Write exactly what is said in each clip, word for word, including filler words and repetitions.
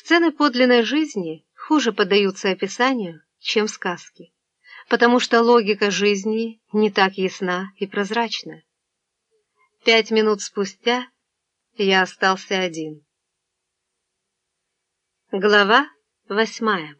Сцены подлинной жизни хуже поддаются описанию, чем сказки, потому что логика жизни не так ясна и прозрачна. Пять минут спустя я остался один. Глава восьмая.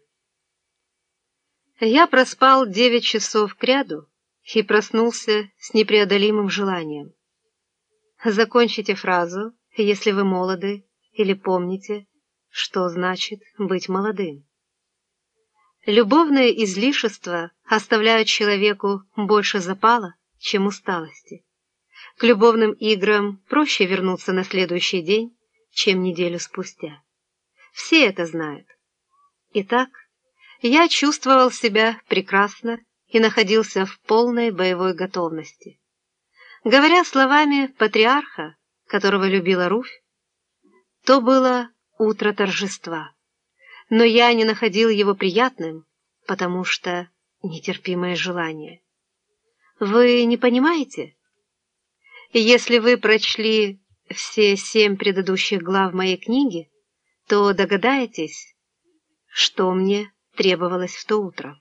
Я проспал девять часов кряду и проснулся с непреодолимым желанием. Закончите фразу, если вы молоды или помните, что значит быть молодым. Любовные излишества оставляют человеку больше запала, чем усталости. К любовным играм проще вернуться на следующий день, чем неделю спустя. Все это знают. Итак, я чувствовал себя прекрасно и находился в полной боевой готовности. Говоря словами патриарха, которого любила Руфь, то было утро торжества. Но я не находил его приятным, потому что нетерпимое желание. Вы не понимаете? Если вы прочли все семь предыдущих глав моей книги, то догадаетесь, что мне требовалось в то утро.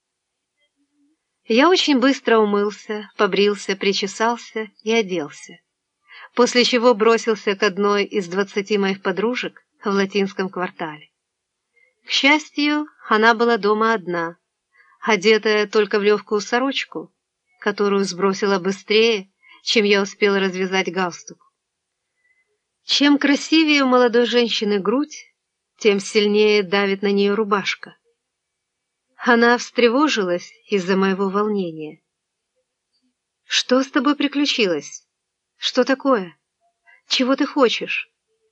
Я очень быстро умылся, побрился, причесался и оделся, после чего бросился к одной из двадцати моих подружек в латинском квартале. К счастью, она была дома одна, одетая только в легкую сорочку, которую сбросила быстрее, чем я успел развязать галстук. Чем красивее у молодой женщины грудь, тем сильнее давит на нее рубашка. Она встревожилась из-за моего волнения. «Что с тобой приключилось? Что такое? Чего ты хочешь?»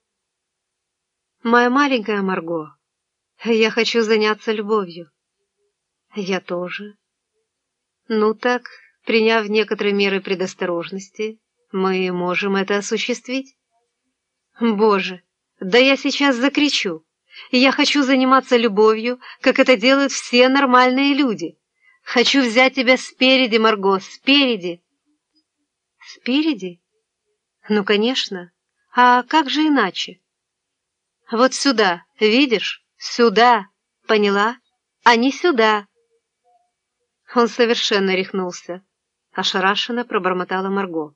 «Моя маленькая Марго, я хочу заняться любовью». «Я тоже». «Ну так, приняв некоторые меры предосторожности, мы можем это осуществить». «Боже, да я сейчас закричу! Я хочу заниматься любовью, как это делают все нормальные люди. Хочу взять тебя спереди, Марго, спереди». «Спереди? Ну, конечно. А как же иначе?» «Вот сюда, видишь? Сюда. Поняла? А не сюда». Он совершенно рехнулся. Ошарашенно пробормотала Марго.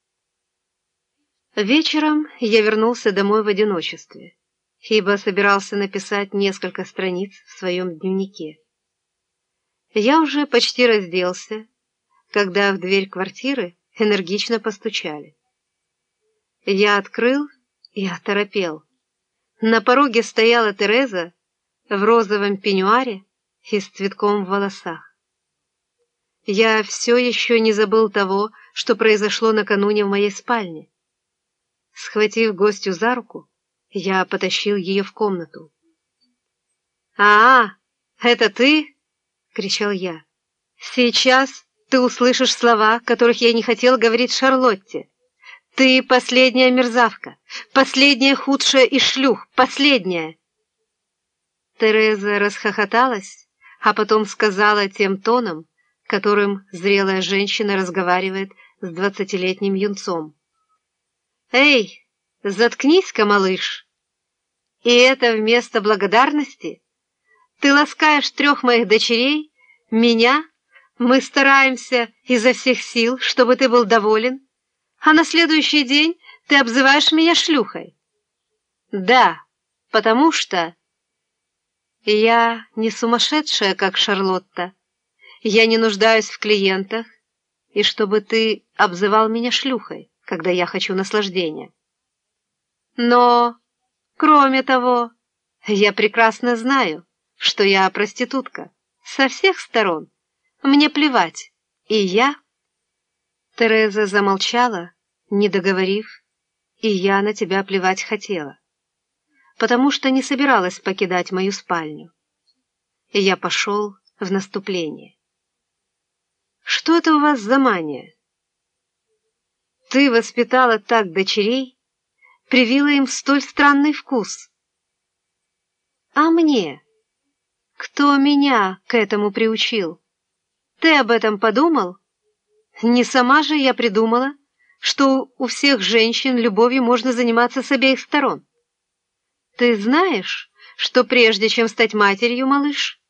Вечером я вернулся домой в одиночестве, ибо собирался написать несколько страниц в своем дневнике. Я уже почти разделся, когда в дверь квартиры энергично постучали. Я открыл и оторопел. На пороге стояла Тереза в розовом пеньюаре и с цветком в волосах. Я все еще не забыл того, что произошло накануне в моей спальне. Схватив гостью за руку, я потащил ее в комнату. «А, это ты?» — кричал я. «Сейчас ты услышишь слова, которых я не хотел говорить Шарлотте. Ты последняя мерзавка, последняя худшая из шлюх, последняя!» Тереза расхохоталась, а потом сказала тем тоном, которым зрелая женщина разговаривает с двадцатилетним юнцом. «Эй, заткнись-ка, малыш! И это вместо благодарности? Ты ласкаешь трех моих дочерей, меня, мы стараемся изо всех сил, чтобы ты был доволен, а на следующий день ты обзываешь меня шлюхой. Да, потому что я не сумасшедшая, как Шарлотта. Я не нуждаюсь в клиентах, и чтобы ты обзывал меня шлюхой, когда я хочу наслаждения. Но, кроме того, я прекрасно знаю, что я проститутка. Со всех сторон. Мне плевать. И я...» Тереза замолчала, не договорив, «И я на тебя плевать хотела, потому что не собиралась покидать мою спальню». И я пошел в наступление. «Что это у вас за мания? Ты воспитала так дочерей, привила им столь странный вкус. А мне? Кто меня к этому приучил? Ты об этом подумал? Не сама же я придумала, что у всех женщин любовью можно заниматься с обеих сторон. Ты знаешь, что прежде чем стать матерью, малыш,